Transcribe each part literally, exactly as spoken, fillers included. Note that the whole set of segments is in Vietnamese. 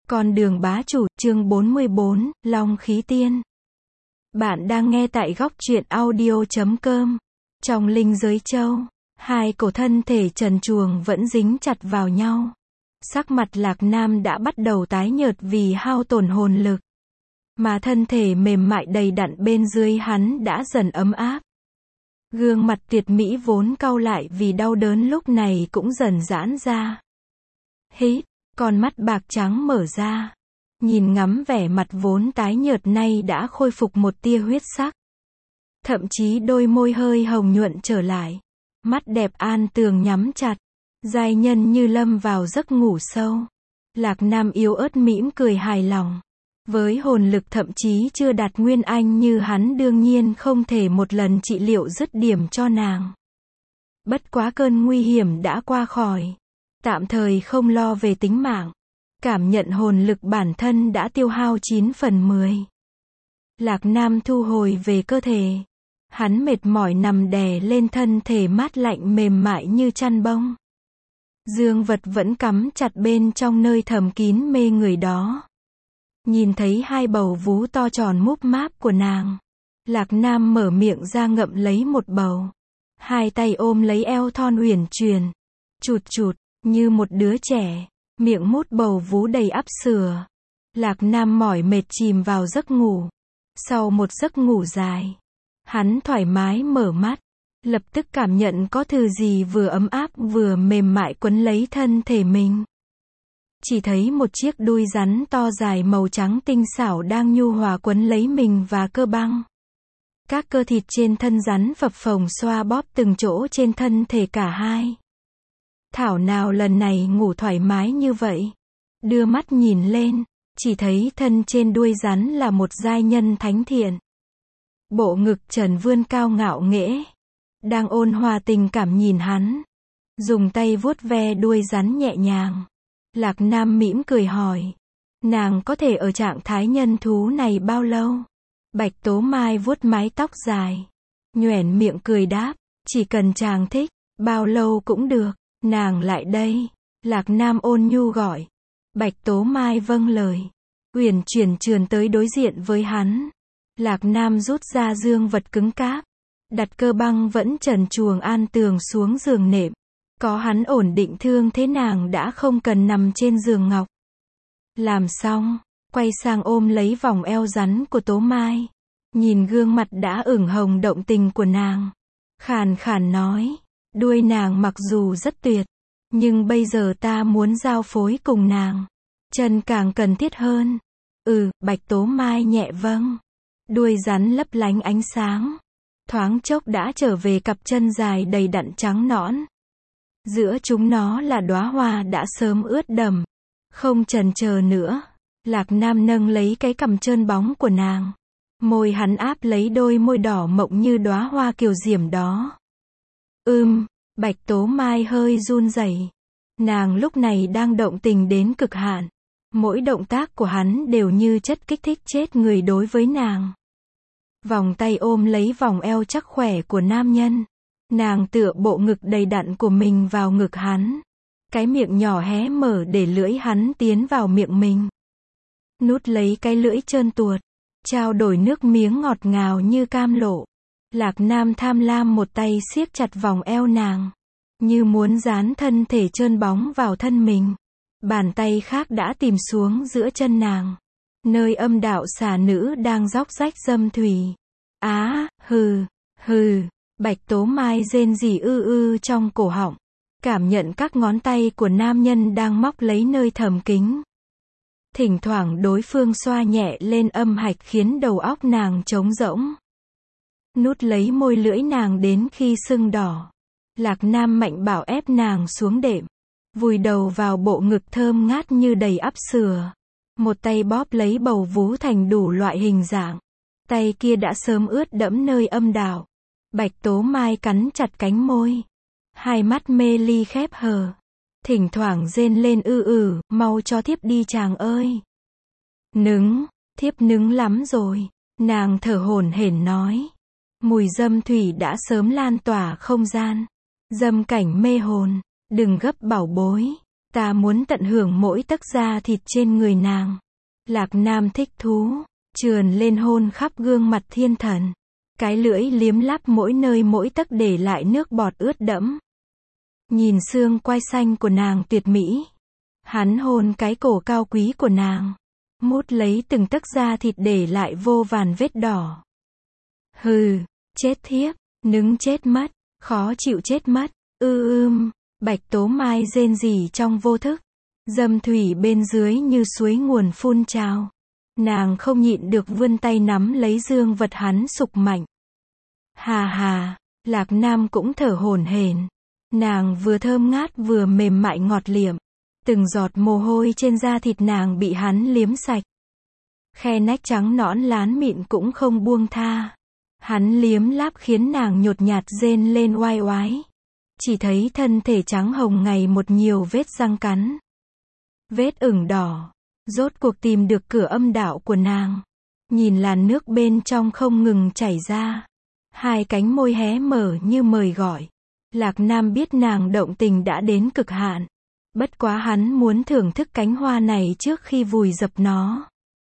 Con đường bá chủ, chương bốn mươi bốn, Long khí tiên. Bạn đang nghe tại góc truyện audio chấm com. Trong linh giới châu, hai cổ thân thể trần truồng vẫn dính chặt vào nhau. Sắc mặt Lạc Nam đã bắt đầu tái nhợt vì hao tổn hồn lực. Mà thân thể mềm mại đầy đặn bên dưới hắn đã dần ấm áp. Gương mặt tuyệt mỹ vốn cau lại vì đau đớn lúc này cũng dần giãn ra. Hít. Con mắt bạc trắng mở ra. Nhìn ngắm vẻ mặt vốn tái nhợt nay đã khôi phục một tia huyết sắc. Thậm chí đôi môi hơi hồng nhuận trở lại. Mắt đẹp an tường nhắm chặt. Giai nhân như lâm vào giấc ngủ sâu. Lạc Nam yếu ớt mỉm cười hài lòng. Với hồn lực thậm chí chưa đạt nguyên anh như hắn đương nhiên không thể một lần trị liệu dứt điểm cho nàng. Bất quá cơn nguy hiểm đã qua khỏi. Tạm thời không lo về tính mạng. Cảm nhận hồn lực bản thân đã tiêu hao chín phần mười. Lạc Nam thu hồi về cơ thể. Hắn mệt mỏi nằm đè lên thân thể mát lạnh mềm mại như chăn bông. Dương vật vẫn cắm chặt bên trong nơi thầm kín mê người đó. Nhìn thấy hai bầu vú to tròn múp máp của nàng. Lạc Nam mở miệng ra ngậm lấy một bầu. Hai tay ôm lấy eo thon uyển chuyển. Chụt chụt. Như một đứa trẻ, miệng mút bầu vú đầy ắp sữa. Lạc Nam mỏi mệt chìm vào giấc ngủ. Sau một giấc ngủ dài, hắn thoải mái mở mắt, lập tức cảm nhận có thứ gì vừa ấm áp vừa mềm mại quấn lấy thân thể mình. Chỉ thấy một chiếc đuôi rắn to dài màu trắng tinh xảo đang nhu hòa quấn lấy mình và cơ băng. Các cơ thịt trên thân rắn phập phồng xoa bóp từng chỗ trên thân thể cả hai. Thảo nào lần này ngủ thoải mái như vậy. Đưa mắt nhìn lên, chỉ thấy thân trên đuôi rắn là một giai nhân thánh thiện. Bộ ngực trần vươn cao ngạo nghễ. Đang ôn hòa tình cảm nhìn hắn. Dùng tay vuốt ve đuôi rắn nhẹ nhàng. Lạc Nam mỉm cười hỏi. Nàng có thể ở trạng thái nhân thú này bao lâu? Bạch Tố Mai vuốt mái tóc dài. Nhoẻn miệng cười đáp. Chỉ cần chàng thích, bao lâu cũng được. Nàng lại đây. Lạc Nam ôn nhu gọi. Bạch Tố Mai vâng lời. Uyển chuyển trườn tới đối diện với hắn. Lạc Nam rút ra dương vật cứng cáp. Đặt cơ băng vẫn trần truồng an tường xuống giường nệm. Có hắn ổn định thương thế nàng đã không cần nằm trên giường ngọc. Làm xong, quay sang ôm lấy vòng eo rắn của Tố Mai. Nhìn gương mặt đã ửng hồng động tình của nàng. Khàn khàn nói. Đuôi nàng mặc dù rất tuyệt, nhưng bây giờ ta muốn giao phối cùng nàng. Chân càng cần thiết hơn. Ừ, Bạch Tố Mai nhẹ vâng. Đuôi rắn lấp lánh ánh sáng. Thoáng chốc đã trở về cặp chân dài đầy đặn trắng nõn. Giữa chúng nó là đóa hoa đã sớm ướt đẫm. Không chần chờ nữa. Lạc Nam nâng lấy cái cằm trơn bóng của nàng. Môi hắn áp lấy đôi môi đỏ mộng như đóa hoa kiều diễm đó. Ưm, Bạch Tố Mai hơi run rẩy. Nàng lúc này đang động tình đến cực hạn. Mỗi động tác của hắn đều như chất kích thích chết người đối với nàng. Vòng tay ôm lấy vòng eo chắc khỏe của nam nhân. Nàng tựa bộ ngực đầy đặn của mình vào ngực hắn. Cái miệng nhỏ hé mở để lưỡi hắn tiến vào miệng mình. Nút lấy cái lưỡi trơn tuột. Trao đổi nước miếng ngọt ngào như cam lộ. Lạc Nam tham lam một tay siết chặt vòng eo nàng. Như muốn dán thân thể trơn bóng vào thân mình. Bàn tay khác đã tìm xuống giữa chân nàng. Nơi âm đạo xà nữ đang róc rách dâm thủy. Á, hừ, hừ. Bạch Tố Mai rên rỉ ư ư trong cổ họng. Cảm nhận các ngón tay của nam nhân đang móc lấy nơi thầm kín. Thỉnh thoảng đối phương xoa nhẹ lên âm hạch khiến đầu óc nàng trống rỗng. Nút lấy môi lưỡi nàng đến khi sưng đỏ. Lạc Nam mạnh bảo ép nàng xuống đệm. Vùi đầu vào bộ ngực thơm ngát như đầy ắp sữa. Một tay bóp lấy bầu vú thành đủ loại hình dạng. Tay kia đã sớm ướt đẫm nơi âm đạo. Bạch Tố Mai cắn chặt cánh môi. Hai mắt mê ly khép hờ. Thỉnh thoảng rên lên ư ử, mau cho thiếp đi chàng ơi. Nứng, thiếp nứng lắm rồi. Nàng thở hổn hển nói. Mùi dâm thủy đã sớm lan tỏa không gian. Dâm cảnh mê hồn. Đừng gấp bảo bối. Ta muốn tận hưởng mỗi tấc da thịt trên người nàng. Lạc Nam thích thú, trườn lên hôn khắp gương mặt thiên thần. Cái lưỡi liếm láp mỗi nơi mỗi tấc để lại nước bọt ướt đẫm. Nhìn xương quai xanh của nàng tuyệt mỹ. Hắn hôn cái cổ cao quý của nàng. Mút lấy từng tấc da thịt để lại vô vàn vết đỏ. Hừ, chết thiếp, nứng chết mất, khó chịu chết mất, ư ưm, Bạch Tố Mai rên rỉ trong vô thức. Dâm thủy bên dưới như suối nguồn phun trào. Nàng không nhịn được vươn tay nắm lấy dương vật hắn sục mạnh. Hà hà, Lạc Nam cũng thở hổn hển. Nàng vừa thơm ngát vừa mềm mại ngọt liệm. Từng giọt mồ hôi trên da thịt nàng bị hắn liếm sạch. Khe nách trắng nõn lán mịn cũng không buông tha. Hắn liếm láp khiến nàng nhột nhạt rên lên oai oái. Chỉ thấy thân thể trắng hồng ngày một nhiều vết răng cắn. Vết ửng đỏ. Rốt cuộc tìm được cửa âm đạo của nàng. Nhìn làn nước bên trong không ngừng chảy ra. Hai cánh môi hé mở như mời gọi. Lạc Nam biết nàng động tình đã đến cực hạn. Bất quá hắn muốn thưởng thức cánh hoa này trước khi vùi dập nó.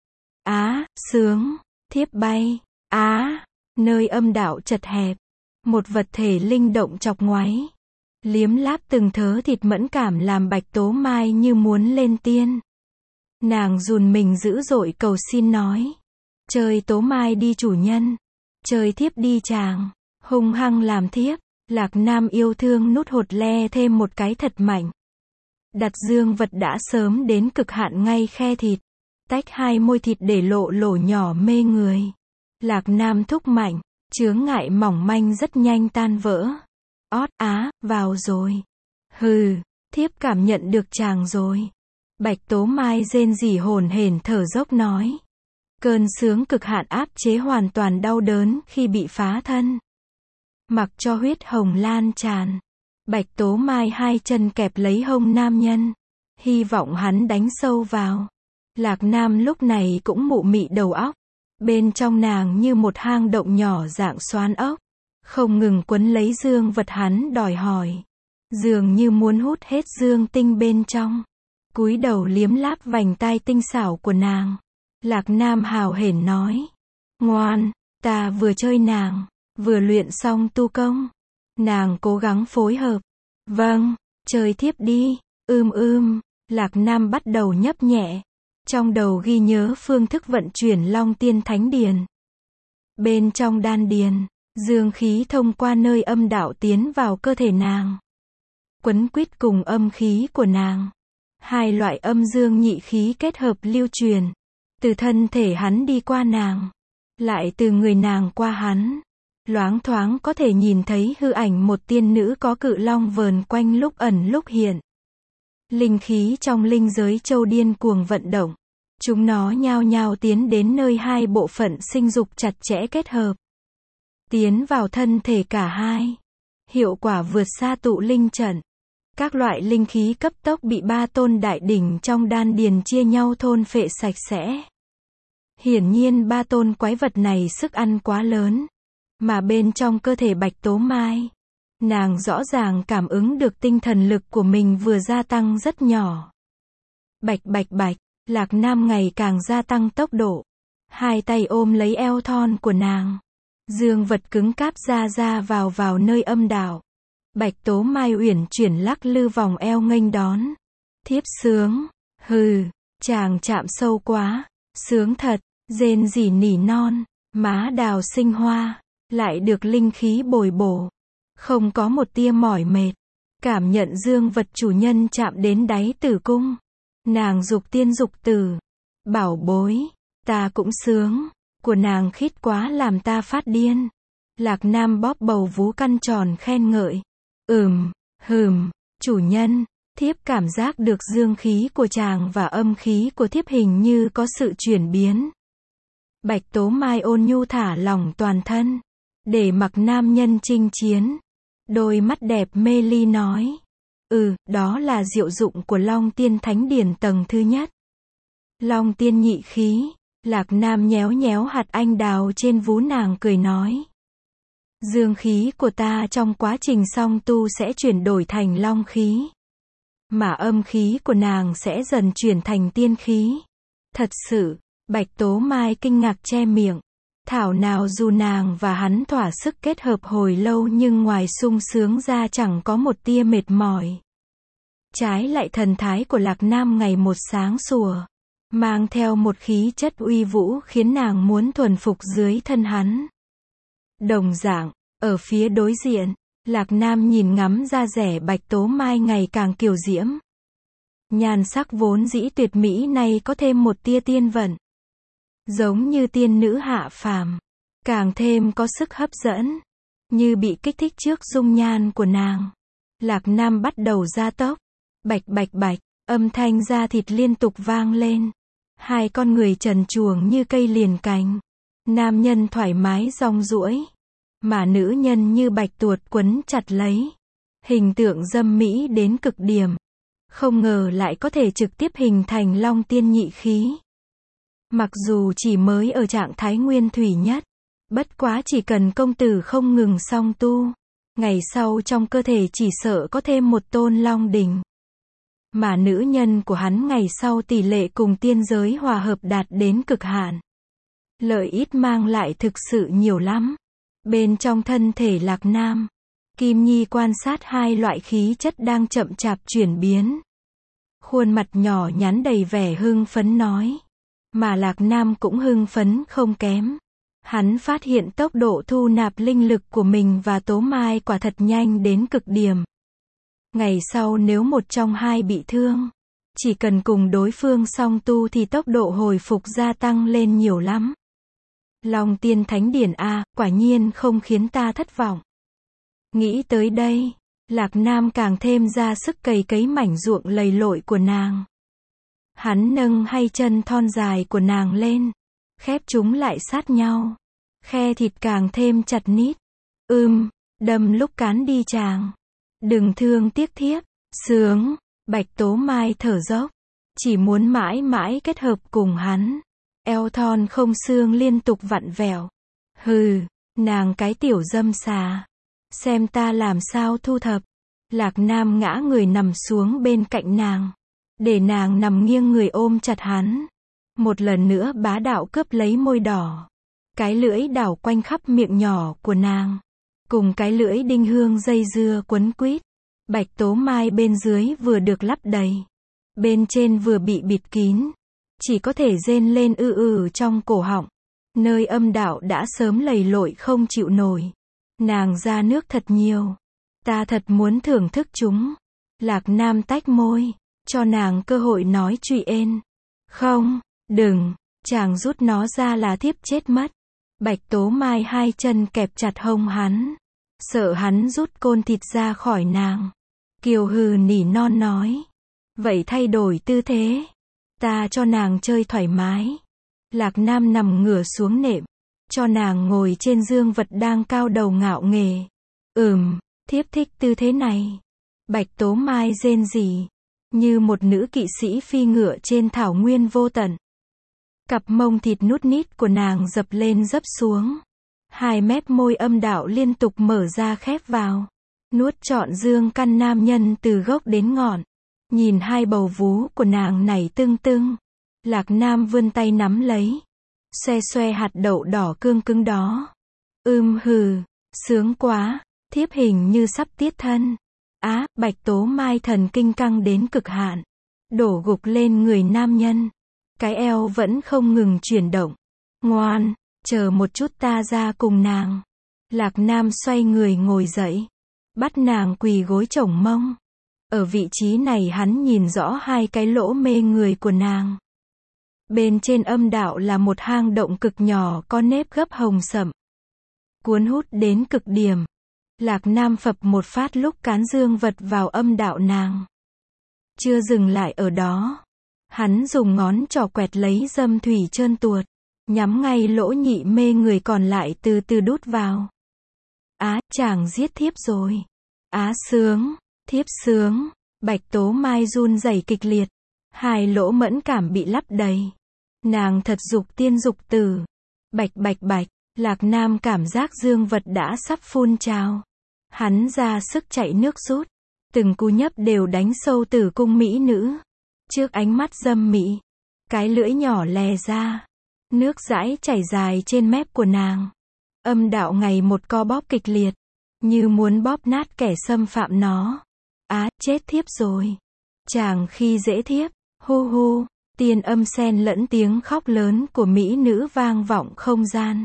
Á, sướng, thiếp bay, á, nơi âm đạo chật hẹp. Một vật thể linh động chọc ngoáy. Liếm láp từng thớ thịt mẫn cảm làm Bạch Tố Mai như muốn lên tiên. Nàng run mình dữ dội cầu xin nói. Chơi Tố Mai đi chủ nhân. Chơi thiếp đi chàng. Hung hăng làm thiếp. Lạc Nam yêu thương nút hột le thêm một cái thật mạnh. Đặt dương vật đã sớm đến cực hạn ngay khe thịt. Tách hai môi thịt để lộ lỗ nhỏ mê người. Lạc Nam thúc mạnh. Chướng ngại mỏng manh rất nhanh tan vỡ. Ót á, vào rồi. Hừ, thiếp cảm nhận được chàng rồi. Bạch Tố Mai rên rỉ hổn hển thở dốc nói. Cơn sướng cực hạn áp chế hoàn toàn đau đớn khi bị phá thân. Mặc cho huyết hồng lan tràn. Bạch Tố Mai hai chân kẹp lấy hông nam nhân. Hy vọng hắn đánh sâu vào. Lạc Nam lúc này cũng mụ mị đầu óc. Bên trong nàng như một hang động nhỏ dạng xoán ốc. Không ngừng quấn lấy dương vật hắn đòi hỏi. Dường như muốn hút hết dương tinh bên trong. Cúi đầu liếm láp vành tai tinh xảo của nàng. Lạc Nam hào hển nói. Ngoan, ta vừa chơi nàng, vừa luyện xong tu công. Nàng cố gắng phối hợp. Vâng, chơi thiếp đi, ưm ưm. Lạc Nam bắt đầu nhấp nhẹ. Trong đầu ghi nhớ phương thức vận chuyển Long Tiên Thánh Điền. Bên trong đan điền, dương khí thông qua nơi âm đạo tiến vào cơ thể nàng. Quấn quýt cùng âm khí của nàng. Hai loại âm dương nhị khí kết hợp lưu truyền. Từ thân thể hắn đi qua nàng. Lại từ người nàng qua hắn. Loáng thoáng có thể nhìn thấy hư ảnh một tiên nữ có cự long vờn quanh lúc ẩn lúc hiện. Linh khí trong linh giới châu điên cuồng vận động. Chúng nó nhao nhao tiến đến nơi hai bộ phận sinh dục chặt chẽ kết hợp. Tiến vào thân thể cả hai. Hiệu quả vượt xa tụ linh trận. Các loại linh khí cấp tốc bị ba tôn đại đỉnh trong đan điền chia nhau thôn phệ sạch sẽ. Hiển nhiên ba tôn quái vật này sức ăn quá lớn. Mà bên trong cơ thể Bạch Tố Mai, nàng rõ ràng cảm ứng được tinh thần lực của mình vừa gia tăng rất nhỏ. Bạch bạch bạch, Lạc Nam ngày càng gia tăng tốc độ. Hai tay ôm lấy eo thon của nàng. Dương vật cứng cáp ra ra vào vào nơi âm đạo. Bạch Tố Mai uyển chuyển lắc lư vòng eo nghênh đón. Thiếp sướng, hừ, chàng chạm sâu quá, sướng thật, rên rỉ nỉ non, má đào sinh hoa, lại được linh khí bồi bổ. Không có một tia mỏi mệt. Cảm nhận dương vật chủ nhân chạm đến đáy tử cung. Nàng dục tiên dục tử. Bảo bối, ta cũng sướng. Của nàng khít quá làm ta phát điên. Lạc Nam bóp bầu vú căn tròn khen ngợi. Ừm, hừm, chủ nhân, thiếp cảm giác được dương khí của chàng và âm khí của thiếp hình như có sự chuyển biến. Bạch Tố Mai ôn nhu thả lỏng toàn thân. Để mặc nam nhân chinh chiến. Đôi mắt đẹp mê ly nói. Ừ, đó là diệu dụng của Long Tiên Thánh Điển tầng thứ nhất. Long Tiên nhị khí. Lạc Nam nhéo nhéo hạt anh đào trên vú nàng cười nói. Dương khí của ta trong quá trình song tu sẽ chuyển đổi thành long khí. mà âm khí của nàng sẽ dần chuyển thành tiên khí. Thật sự, Bạch Tố Mai kinh ngạc che miệng. Thảo nào dù nàng và hắn thỏa sức kết hợp hồi lâu nhưng ngoài sung sướng ra chẳng có một tia mệt mỏi. Trái lại thần thái của Lạc Nam ngày một sáng sủa, mang theo một khí chất uy vũ khiến nàng muốn thuần phục dưới thân hắn. Đồng dạng, ở phía đối diện, Lạc Nam nhìn ngắm da dẻ Bạch Tố Mai ngày càng kiều diễm. Nhan sắc vốn dĩ tuyệt mỹ này có thêm một tia tiên vận. Giống như tiên nữ hạ phàm, càng thêm có sức hấp dẫn. Như bị kích thích trước dung nhan của nàng, Lạc Nam bắt đầu gia tốc. Bạch bạch bạch, âm thanh da thịt liên tục vang lên. Hai con người trần truồng như cây liền cành. Nam nhân thoải mái rong ruổi, mà nữ nhân như bạch tuột quấn chặt lấy. Hình tượng dâm mỹ đến cực điểm. Không ngờ lại có thể trực tiếp hình thành long tiên nhị khí. Mặc dù chỉ mới ở trạng thái nguyên thủy nhất, bất quá chỉ cần công tử không ngừng song tu, ngày sau trong cơ thể chỉ sợ có thêm một tôn long đỉnh. Mà nữ nhân của hắn ngày sau tỷ lệ cùng tiên giới hòa hợp đạt đến cực hạn. Lợi ích mang lại thực sự nhiều lắm. Bên trong thân thể Lạc Nam, Kim Nhi quan sát hai loại khí chất đang chậm chạp chuyển biến. Khuôn mặt nhỏ nhắn đầy vẻ hưng phấn nói. Mà Lạc Nam cũng hưng phấn không kém. Hắn phát hiện tốc độ thu nạp linh lực của mình và Tố Mai quả thật nhanh đến cực điểm. Ngày sau nếu một trong hai bị thương, chỉ cần cùng đối phương song tu thì tốc độ hồi phục gia tăng lên nhiều lắm. Long tiên thánh điển a, quả nhiên không khiến ta thất vọng. Nghĩ tới đây, Lạc Nam càng thêm ra sức cày cấy mảnh ruộng lầy lội của nàng. Hắn nâng hai chân thon dài của nàng lên, khép chúng lại sát nhau. Khe thịt càng thêm chặt nít. Ưm, đâm lúc cán đi chàng. Đừng thương tiếc thiếp. Sướng, Bạch Tố Mai thở dốc. Chỉ muốn mãi mãi kết hợp cùng hắn. Eo thon không xương liên tục vặn vẹo. Hừ, nàng cái tiểu dâm xà. Xem ta làm sao thu thập. Lạc Nam ngã người nằm xuống bên cạnh nàng. Để nàng nằm nghiêng người ôm chặt hắn. Một lần nữa bá đạo cướp lấy môi đỏ. Cái lưỡi đảo quanh khắp miệng nhỏ của nàng. Cùng cái lưỡi đinh hương dây dưa quấn quýt. Bạch Tố Mai bên dưới vừa được lắp đầy. Bên trên vừa bị bịt kín. Chỉ có thể rên lên ư ư trong cổ họng. Nơi âm đạo đã sớm lầy lội không chịu nổi. Nàng ra nước thật nhiều. Ta thật muốn thưởng thức chúng. Lạc Nam tách môi. Cho nàng cơ hội nói chuyện. Không, đừng, chàng rút nó ra là thiếp chết mất. Bạch Tố Mai hai chân kẹp chặt hông hắn. Sợ hắn rút côn thịt ra khỏi nàng. Kiều hừ nỉ non nói. Vậy thay đổi tư thế. Ta cho nàng chơi thoải mái. Lạc Nam nằm ngửa xuống nệm. Cho nàng ngồi trên dương vật đang cao đầu ngạo nghễ. Ừm, thiếp thích tư thế này. Bạch Tố Mai rên rỉ. Như một nữ kỵ sĩ phi ngựa trên thảo nguyên vô tận. Cặp mông thịt nút nít của nàng dập lên dấp xuống. Hai mép môi âm đạo liên tục mở ra khép vào. Nuốt trọn dương căn nam nhân từ gốc đến ngọn. Nhìn hai bầu vú của nàng nảy tưng tưng. Lạc Nam vươn tay nắm lấy. Xoe xoe hạt đậu đỏ cương cứng đó. Ưm hừ, sướng quá, thiếp hình như sắp tiết thân. Á, Bạch Tố Mai thần kinh căng đến cực hạn. Đổ gục lên người nam nhân. Cái eo vẫn không ngừng chuyển động. Ngoan, chờ một chút ta ra cùng nàng. Lạc Nam xoay người ngồi dậy. Bắt nàng quỳ gối chổng mông. Ở vị trí này hắn nhìn rõ hai cái lỗ mê người của nàng. Bên trên âm đạo là một hang động cực nhỏ có nếp gấp hồng sậm. Cuốn hút đến cực điểm. Lạc Nam phập một phát lúc cán dương vật vào âm đạo nàng. Chưa dừng lại ở đó. Hắn dùng ngón trỏ quẹt lấy dâm thủy trơn tuột. Nhắm ngay lỗ nhị mê người còn lại từ từ đút vào. Á, chàng giết thiếp rồi. Á sướng, thiếp sướng. Bạch Tố Mai run rẩy kịch liệt. Hai lỗ mẫn cảm bị lắp đầy. Nàng thật dục tiên dục tử. Bạch bạch bạch. Lạc Nam cảm giác dương vật đã sắp phun trào. Hắn ra sức chạy nước rút. Từng cú nhấp đều đánh sâu tử cung mỹ nữ. Trước ánh mắt dâm mỹ, cái lưỡi nhỏ lè ra, nước dãi chảy dài trên mép của nàng. Âm đạo ngày một co bóp kịch liệt, như muốn bóp nát kẻ xâm phạm nó. Á, chết thiếp rồi. Chàng khi dễ thiếp, hu hu, tiên âm xen lẫn tiếng khóc lớn của mỹ nữ vang vọng không gian.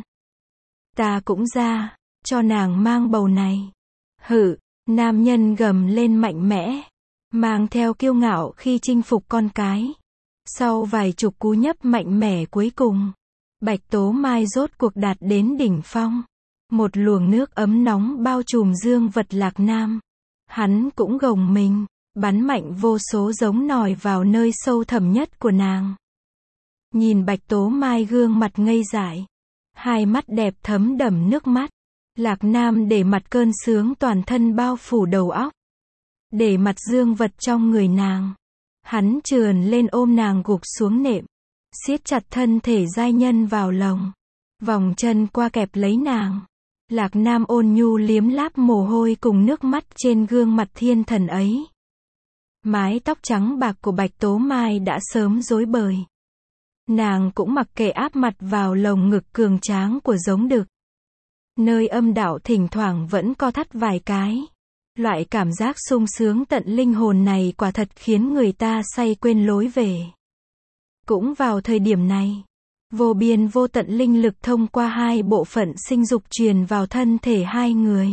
Ta cũng ra, cho nàng mang bầu này. Hự, nam nhân gầm lên mạnh mẽ, mang theo kiêu ngạo khi chinh phục con cái. Sau vài chục cú nhấp mạnh mẽ cuối cùng, Bạch Tố Mai rốt cuộc đạt đến đỉnh phong. Một luồng nước ấm nóng bao trùm dương vật Lạc Nam. Hắn cũng gồng mình, bắn mạnh vô số giống nòi vào nơi sâu thẳm nhất của nàng. Nhìn Bạch Tố Mai gương mặt ngây dại, hai mắt đẹp thấm đẫm nước mắt. Lạc Nam để mặt cơn sướng toàn thân bao phủ đầu óc, để mặt dương vật trong người nàng. Hắn trườn lên ôm nàng gục xuống nệm, siết chặt thân thể giai nhân vào lòng, vòng chân qua kẹp lấy nàng. Lạc Nam ôn nhu liếm láp mồ hôi cùng nước mắt trên gương mặt thiên thần ấy. Mái tóc trắng bạc của Bạch Tố Mai đã sớm rối bời. Nàng cũng mặc kệ áp mặt vào lồng ngực cường tráng của giống đực. Nơi âm đạo thỉnh thoảng vẫn co thắt vài cái. Loại cảm giác sung sướng tận linh hồn này quả thật khiến người ta say quên lối về. Cũng vào thời điểm này, vô biên vô tận linh lực thông qua hai bộ phận sinh dục truyền vào thân thể hai người.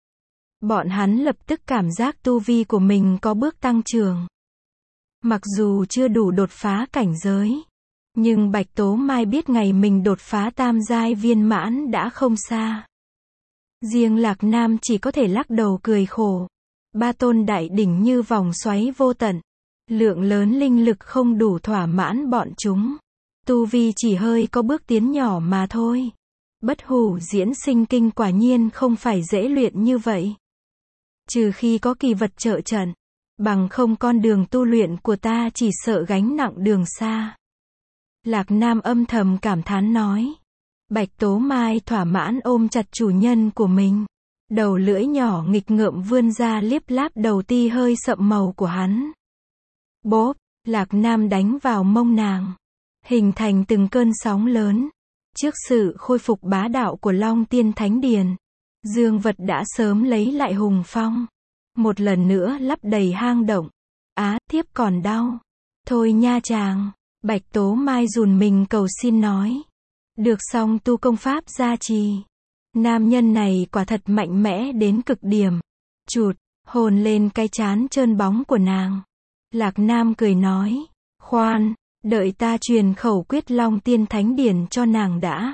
Bọn hắn lập tức cảm giác tu vi của mình có bước tăng trưởng. Mặc dù chưa đủ đột phá cảnh giới, nhưng Bạch Tố Mai biết ngày mình đột phá tam giai viên mãn đã không xa. Riêng Lạc Nam chỉ có thể lắc đầu cười khổ. Ba tôn đại đỉnh như vòng xoáy vô tận. Lượng lớn linh lực không đủ thỏa mãn bọn chúng. Tu vi chỉ hơi có bước tiến nhỏ mà thôi. Bất hủ diễn sinh kinh quả nhiên không phải dễ luyện như vậy. Trừ khi có kỳ vật trợ trận, bằng không con đường tu luyện của ta chỉ sợ gánh nặng đường xa. Lạc Nam âm thầm cảm thán nói. Bạch Tố Mai thỏa mãn ôm chặt chủ nhân của mình. Đầu lưỡi nhỏ nghịch ngợm vươn ra liếp láp đầu ti hơi sậm màu của hắn. Bốp, Lạc Nam đánh vào mông nàng, hình thành từng cơn sóng lớn. Trước sự khôi phục bá đạo của Long Tiên Thánh Điền, dương vật đã sớm lấy lại hùng phong. Một lần nữa lắp đầy hang động. Á, thiếp còn đau. Thôi nha chàng. Bạch Tố Mai run mình cầu xin nói. Được xong tu công pháp gia trì. Nam nhân này quả thật mạnh mẽ đến cực điểm. Chụt, hôn lên cái trán trơn bóng của nàng. Lạc Nam cười nói. Khoan, đợi ta truyền khẩu quyết Long Tiên Thánh Điển cho nàng đã.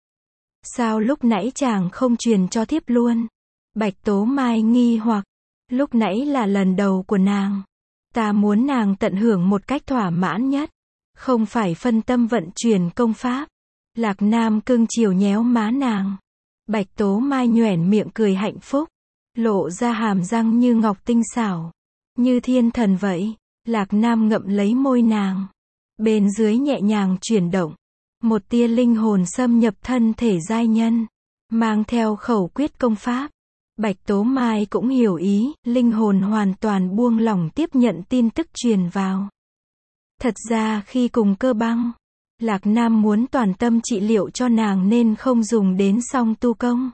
Sao lúc nãy chàng không truyền cho thiếp luôn? Bạch Tố Mai nghi hoặc. Lúc nãy là lần đầu của nàng. Ta muốn nàng tận hưởng một cách thỏa mãn nhất. Không phải phân tâm vận chuyển công pháp. Lạc Nam cưng chiều nhéo má nàng. Bạch Tố Mai nhoẻn miệng cười hạnh phúc. Lộ ra hàm răng như ngọc tinh xảo. Như thiên thần vậy. Lạc Nam ngậm lấy môi nàng. Bên dưới nhẹ nhàng chuyển động. Một tia linh hồn xâm nhập thân thể giai nhân. Mang theo khẩu quyết công pháp. Bạch Tố Mai cũng hiểu ý. Linh hồn hoàn toàn buông lỏng tiếp nhận tin tức truyền vào. Thật ra khi cùng Cơ Băng, Lạc Nam muốn toàn tâm trị liệu cho nàng nên không dùng đến song tu công.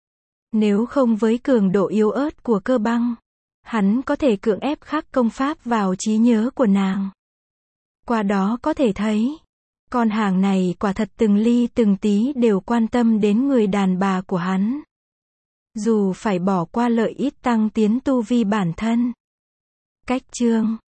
Nếu không với cường độ yếu ớt của Cơ Băng, hắn có thể cưỡng ép khắc công pháp vào trí nhớ của nàng. Qua đó có thể thấy, con hàng này quả thật từng ly từng tí đều quan tâm đến người đàn bà của hắn. Dù phải bỏ qua lợi ích tăng tiến tu vi bản thân. Cách chương